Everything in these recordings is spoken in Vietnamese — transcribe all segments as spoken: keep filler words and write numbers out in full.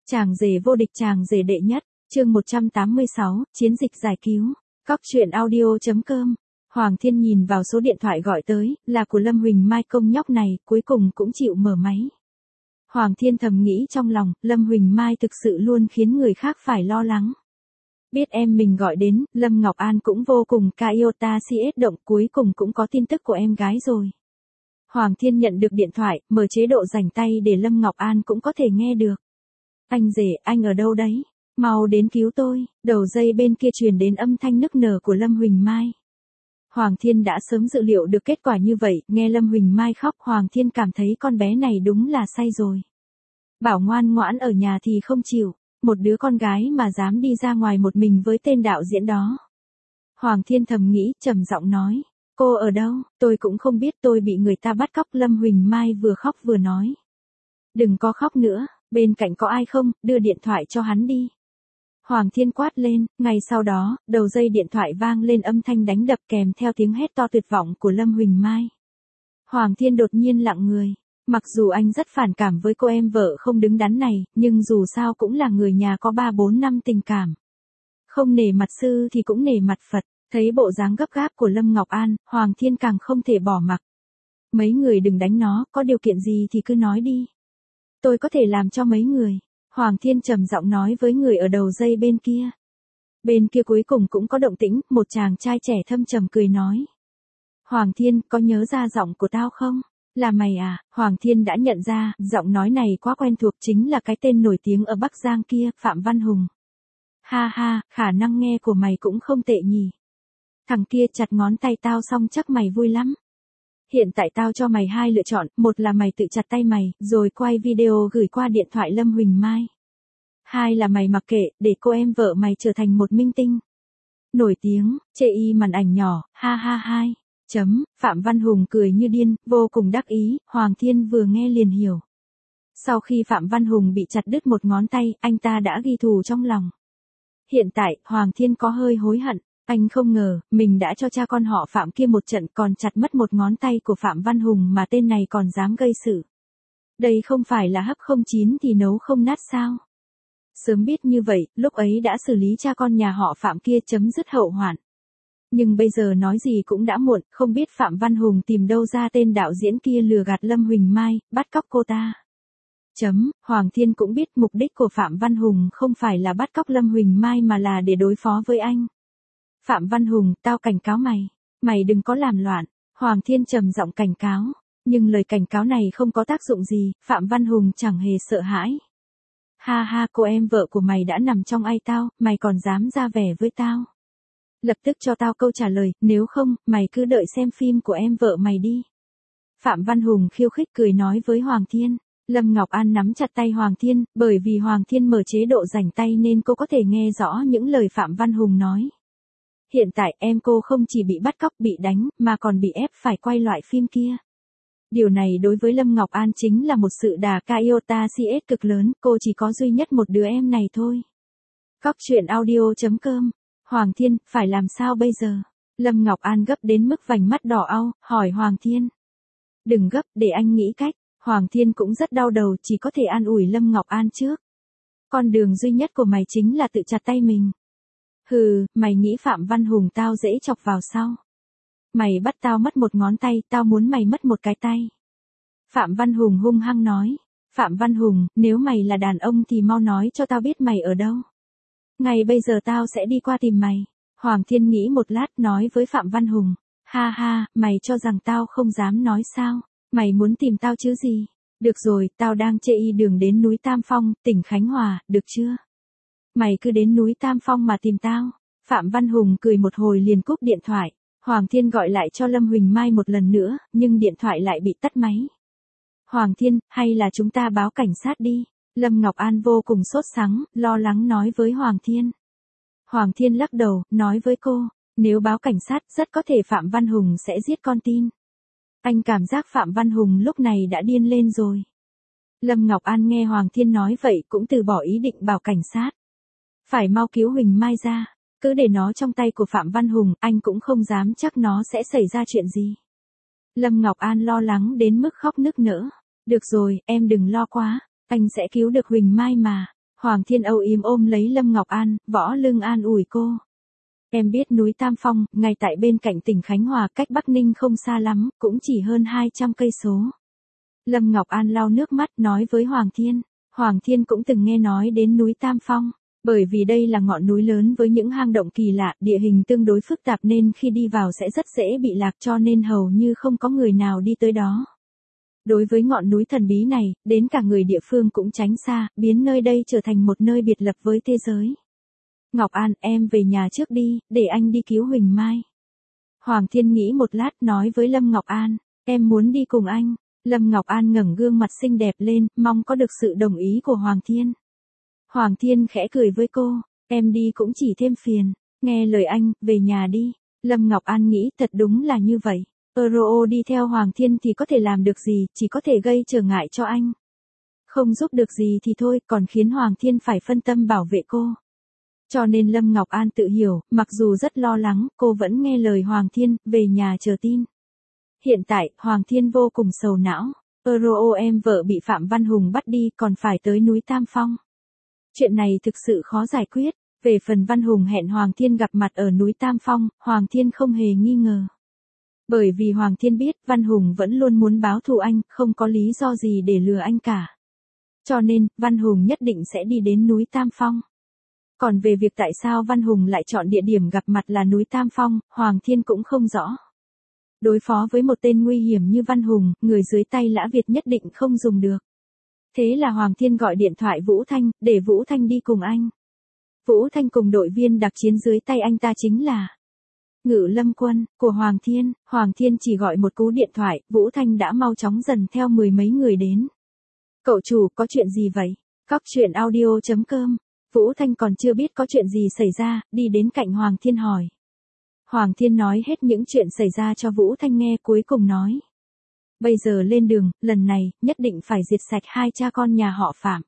Chàng rể vô địch, chàng rể đệ nhất, chương một trăm tám mươi sáu, chiến dịch giải cứu. Cóc truyện audio chấm com. Hoàng Thiên nhìn vào số điện thoại gọi tới, là của Lâm Huỳnh Mai, công nhóc này, cuối cùng cũng chịu mở máy. Hoàng Thiên thầm nghĩ trong lòng, Lâm Huỳnh Mai thực sự luôn khiến người khác phải lo lắng. Biết em mình gọi đến, Lâm Ngọc An cũng vô cùng Iota xê ét động, cuối cùng cũng có tin tức của em gái rồi. Hoàng Thiên nhận được điện thoại, mở chế độ rảnh tay để Lâm Ngọc An cũng có thể nghe được. Anh rể, anh ở đâu đấy? Mau đến cứu tôi. Đầu dây bên kia truyền đến âm thanh nức nở của Lâm Huỳnh Mai. Hoàng Thiên đã sớm dự liệu được kết quả như vậy, nghe Lâm Huỳnh Mai khóc, Hoàng Thiên cảm thấy con bé này đúng là say rồi. Bảo ngoan ngoãn ở nhà thì không chịu, một đứa con gái mà dám đi ra ngoài một mình với tên đạo diễn đó. Hoàng Thiên thầm nghĩ, trầm giọng nói, cô ở đâu? Tôi cũng không biết, tôi bị người ta bắt cóc. Lâm Huỳnh Mai vừa khóc vừa nói. Đừng có khóc nữa, bên cạnh có ai không, đưa điện thoại cho hắn đi. Hoàng Thiên quát lên, ngay sau đó, đầu dây điện thoại vang lên âm thanh đánh đập kèm theo tiếng hét to tuyệt vọng của Lâm Huỳnh Mai. Hoàng Thiên đột nhiên lặng người, mặc dù anh rất phản cảm với cô em vợ không đứng đắn này, nhưng dù sao cũng là người nhà có ba bốn năm tình cảm. Không nể mặt sư thì cũng nể mặt Phật, thấy bộ dáng gấp gáp của Lâm Ngọc An, Hoàng Thiên càng không thể bỏ mặc. Mấy người đừng đánh nó, có điều kiện gì thì cứ nói đi. Tôi có thể làm cho mấy người. Hoàng Thiên trầm giọng nói với người ở đầu dây bên kia. Bên kia cuối cùng cũng có động tĩnh, một chàng trai trẻ thâm trầm cười nói. Hoàng Thiên, có nhớ ra giọng của tao không? Là mày à? Hoàng Thiên đã nhận ra, giọng nói này quá quen thuộc, chính là cái tên nổi tiếng ở Bắc Giang kia, Phạm Văn Hùng. Ha ha, khả năng nghe của mày cũng không tệ nhỉ. Thằng kia chặt ngón tay tao xong chắc mày vui lắm. Hiện tại tao cho mày hai lựa chọn, một là mày tự chặt tay mày, rồi quay video gửi qua điện thoại Lâm Huỳnh Mai. Hai là mày mặc kệ, để cô em vợ mày trở thành một minh tinh. Nổi tiếng, chê y màn ảnh nhỏ, ha ha hai. Chấm, Phạm Văn Hùng cười như điên, vô cùng đắc ý, Hoàng Thiên vừa nghe liền hiểu. Sau khi Phạm Văn Hùng bị chặt đứt một ngón tay, anh ta đã ghi thù trong lòng. Hiện tại, Hoàng Thiên có hơi hối hận. Anh không ngờ, mình đã cho cha con họ Phạm kia một trận còn chặt mất một ngón tay của Phạm Văn Hùng mà tên này còn dám gây sự. Đây không phải là hấp không chín thì nấu không nát sao? Sớm biết như vậy, lúc ấy đã xử lý cha con nhà họ Phạm kia chấm dứt hậu hoạn. Nhưng bây giờ nói gì cũng đã muộn, không biết Phạm Văn Hùng tìm đâu ra tên đạo diễn kia lừa gạt Lâm Huỳnh Mai, bắt cóc cô ta. Chấm, Hoàng Thiên cũng biết mục đích của Phạm Văn Hùng không phải là bắt cóc Lâm Huỳnh Mai mà là để đối phó với anh. Phạm Văn Hùng, tao cảnh cáo mày, mày đừng có làm loạn. Hoàng Thiên trầm giọng cảnh cáo, nhưng lời cảnh cáo này không có tác dụng gì, Phạm Văn Hùng chẳng hề sợ hãi. Ha ha, cô em vợ của mày đã nằm trong ai tao, mày còn dám ra vẻ với tao. Lập tức cho tao câu trả lời, nếu không, mày cứ đợi xem phim của em vợ mày đi. Phạm Văn Hùng khiêu khích cười nói với Hoàng Thiên. Lâm Ngọc An nắm chặt tay Hoàng Thiên, bởi vì Hoàng Thiên mở chế độ rảnh tay nên cô có thể nghe rõ những lời Phạm Văn Hùng nói. Hiện tại em cô không chỉ bị bắt cóc bị đánh, mà còn bị ép phải quay loại phim kia. Điều này đối với Lâm Ngọc An chính là một sự đà Iota xê ét cực lớn, cô chỉ có duy nhất một đứa em này thôi. Cóc truyện audio chấm com. Hoàng Thiên, phải làm sao bây giờ? Lâm Ngọc An gấp đến mức vành mắt đỏ au, hỏi Hoàng Thiên. Đừng gấp, để anh nghĩ cách. Hoàng Thiên cũng rất đau đầu, chỉ có thể an ủi Lâm Ngọc An trước. Con đường duy nhất của mày chính là tự chặt tay mình. Hừ, mày nghĩ Phạm Văn Hùng tao dễ chọc vào sao? Mày bắt tao mất một ngón tay, tao muốn mày mất một cái tay. Phạm Văn Hùng hung hăng nói. Phạm Văn Hùng, nếu mày là đàn ông thì mau nói cho tao biết mày ở đâu. Ngay bây giờ tao sẽ đi qua tìm mày. Hoàng Thiên nghĩ một lát nói với Phạm Văn Hùng. Ha ha, mày cho rằng tao không dám nói sao? Mày muốn tìm tao chứ gì? Được rồi, tao đang chê y đường đến núi Tam Phong, tỉnh Khánh Hòa, được chưa? Mày cứ đến núi Tam Phong mà tìm tao. Phạm Văn Hùng cười một hồi liền cúp điện thoại. Hoàng Thiên gọi lại cho Lâm Huỳnh Mai một lần nữa, nhưng điện thoại lại bị tắt máy. Hoàng Thiên, hay là chúng ta báo cảnh sát đi? Lâm Ngọc An vô cùng sốt sắng, lo lắng nói với Hoàng Thiên. Hoàng Thiên lắc đầu, nói với cô, nếu báo cảnh sát rất có thể Phạm Văn Hùng sẽ giết con tin. Anh cảm giác Phạm Văn Hùng lúc này đã điên lên rồi. Lâm Ngọc An nghe Hoàng Thiên nói vậy cũng từ bỏ ý định bảo cảnh sát. Phải mau cứu Huỳnh Mai ra, cứ để nó trong tay của Phạm Văn Hùng, anh cũng không dám chắc nó sẽ xảy ra chuyện gì. Lâm Ngọc An lo lắng đến mức khóc nức nở. Được rồi, em đừng lo quá, anh sẽ cứu được Huỳnh Mai mà. Hoàng Thiên âu yếm ôm lấy Lâm Ngọc An, võ lưng an ủi cô. Em biết núi Tam Phong, ngay tại bên cạnh tỉnh Khánh Hòa, cách Bắc Ninh không xa lắm, cũng chỉ hơn hai trăm cây số. Lâm Ngọc An lau nước mắt nói với Hoàng Thiên. Hoàng Thiên cũng từng nghe nói đến núi Tam Phong, bởi vì đây là ngọn núi lớn với những hang động kỳ lạ, địa hình tương đối phức tạp nên khi đi vào sẽ rất dễ bị lạc, cho nên hầu như không có người nào đi tới đó. Đối với ngọn núi thần bí này, đến cả người địa phương cũng tránh xa, biến nơi đây trở thành một nơi biệt lập với thế giới. Ngọc An, em về nhà trước đi, để anh đi cứu Huỳnh Mai. Hoàng Thiên nghĩ một lát nói với Lâm Ngọc An, em muốn đi cùng anh. Lâm Ngọc An ngẩng gương mặt xinh đẹp lên, mong có được sự đồng ý của Hoàng Thiên. Hoàng Thiên khẽ cười với cô, em đi cũng chỉ thêm phiền, nghe lời anh, về nhà đi. Lâm Ngọc An nghĩ thật đúng là như vậy. Euro đi theo Hoàng Thiên thì có thể làm được gì, chỉ có thể gây trở ngại cho anh. Không giúp được gì thì thôi, còn khiến Hoàng Thiên phải phân tâm bảo vệ cô. Cho nên Lâm Ngọc An tự hiểu, mặc dù rất lo lắng, cô vẫn nghe lời Hoàng Thiên, về nhà chờ tin. Hiện tại, Hoàng Thiên vô cùng sầu não. Euro em vợ bị Phạm Văn Hùng bắt đi, còn phải tới núi Tam Phong. Chuyện này thực sự khó giải quyết. Về phần Văn Hùng hẹn Hoàng Thiên gặp mặt ở núi Tam Phong, Hoàng Thiên không hề nghi ngờ. Bởi vì Hoàng Thiên biết Văn Hùng vẫn luôn muốn báo thù anh, không có lý do gì để lừa anh cả. Cho nên, Văn Hùng nhất định sẽ đi đến núi Tam Phong. Còn về việc tại sao Văn Hùng lại chọn địa điểm gặp mặt là núi Tam Phong, Hoàng Thiên cũng không rõ. Đối phó với một tên nguy hiểm như Văn Hùng, người dưới tay Lã Việt nhất định không dùng được. Thế là Hoàng Thiên gọi điện thoại Vũ Thanh, để Vũ Thanh đi cùng anh. Vũ Thanh cùng đội viên đặc chiến dưới tay anh ta chính là Ngự Lâm Quân của Hoàng Thiên. Hoàng Thiên chỉ gọi một cú điện thoại, Vũ Thanh đã mau chóng dần theo mười mấy người đến. Cậu chủ, có chuyện gì vậy? Cóc truyện audio chấm com. Vũ Thanh còn chưa biết có chuyện gì xảy ra, đi đến cạnh Hoàng Thiên hỏi. Hoàng Thiên nói hết những chuyện xảy ra cho Vũ Thanh nghe, cuối cùng nói. Bây giờ lên đường, lần này, nhất định phải diệt sạch hai cha con nhà họ Phạm.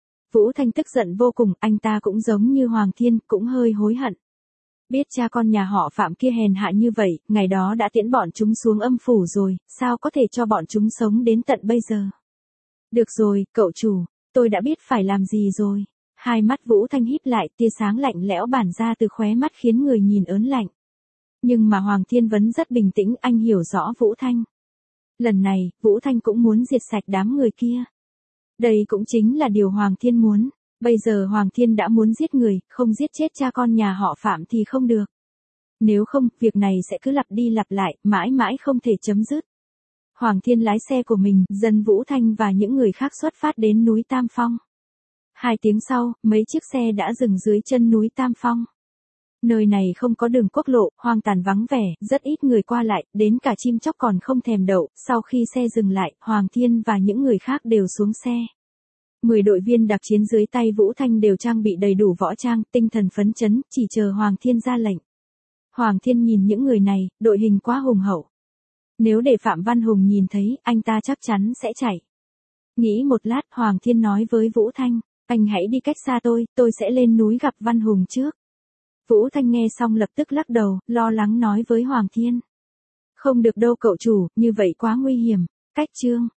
Vũ Thanh tức giận vô cùng, anh ta cũng giống như Hoàng Thiên, cũng hơi hối hận. Biết cha con nhà họ Phạm kia hèn hạ như vậy, ngày đó đã tiễn bọn chúng xuống âm phủ rồi, sao có thể cho bọn chúng sống đến tận bây giờ. Được rồi, cậu chủ, tôi đã biết phải làm gì rồi. Hai mắt Vũ Thanh híp lại, tia sáng lạnh lẽo bản ra từ khóe mắt khiến người nhìn ớn lạnh. Nhưng mà Hoàng Thiên vẫn rất bình tĩnh, anh hiểu rõ Vũ Thanh. Lần này, Vũ Thanh cũng muốn diệt sạch đám người kia. Đây cũng chính là điều Hoàng Thiên muốn. Bây giờ Hoàng Thiên đã muốn giết người, không giết chết cha con nhà họ Phạm thì không được. Nếu không, việc này sẽ cứ lặp đi lặp lại, mãi mãi không thể chấm dứt. Hoàng Thiên lái xe của mình, dân Vũ Thanh và những người khác xuất phát đến núi Tam Phong. Hai tiếng sau, mấy chiếc xe đã dừng dưới chân núi Tam Phong. Nơi này không có đường quốc lộ, hoang tàn vắng vẻ, rất ít người qua lại, đến cả chim chóc còn không thèm đậu. Sau khi xe dừng lại, Hoàng Thiên và những người khác đều xuống xe. Mười đội viên đặc chiến dưới tay Vũ Thanh đều trang bị đầy đủ võ trang, tinh thần phấn chấn, chỉ chờ Hoàng Thiên ra lệnh. Hoàng Thiên nhìn những người này, đội hình quá hùng hậu. Nếu để Phạm Văn Hùng nhìn thấy, anh ta chắc chắn sẽ chạy. Nghĩ một lát, Hoàng Thiên nói với Vũ Thanh, anh hãy đi cách xa tôi, tôi sẽ lên núi gặp Văn Hùng trước. Vũ Thanh nghe xong lập tức lắc đầu, lo lắng nói với Hoàng Thiên. Không được đâu cậu chủ, như vậy quá nguy hiểm. Cách chương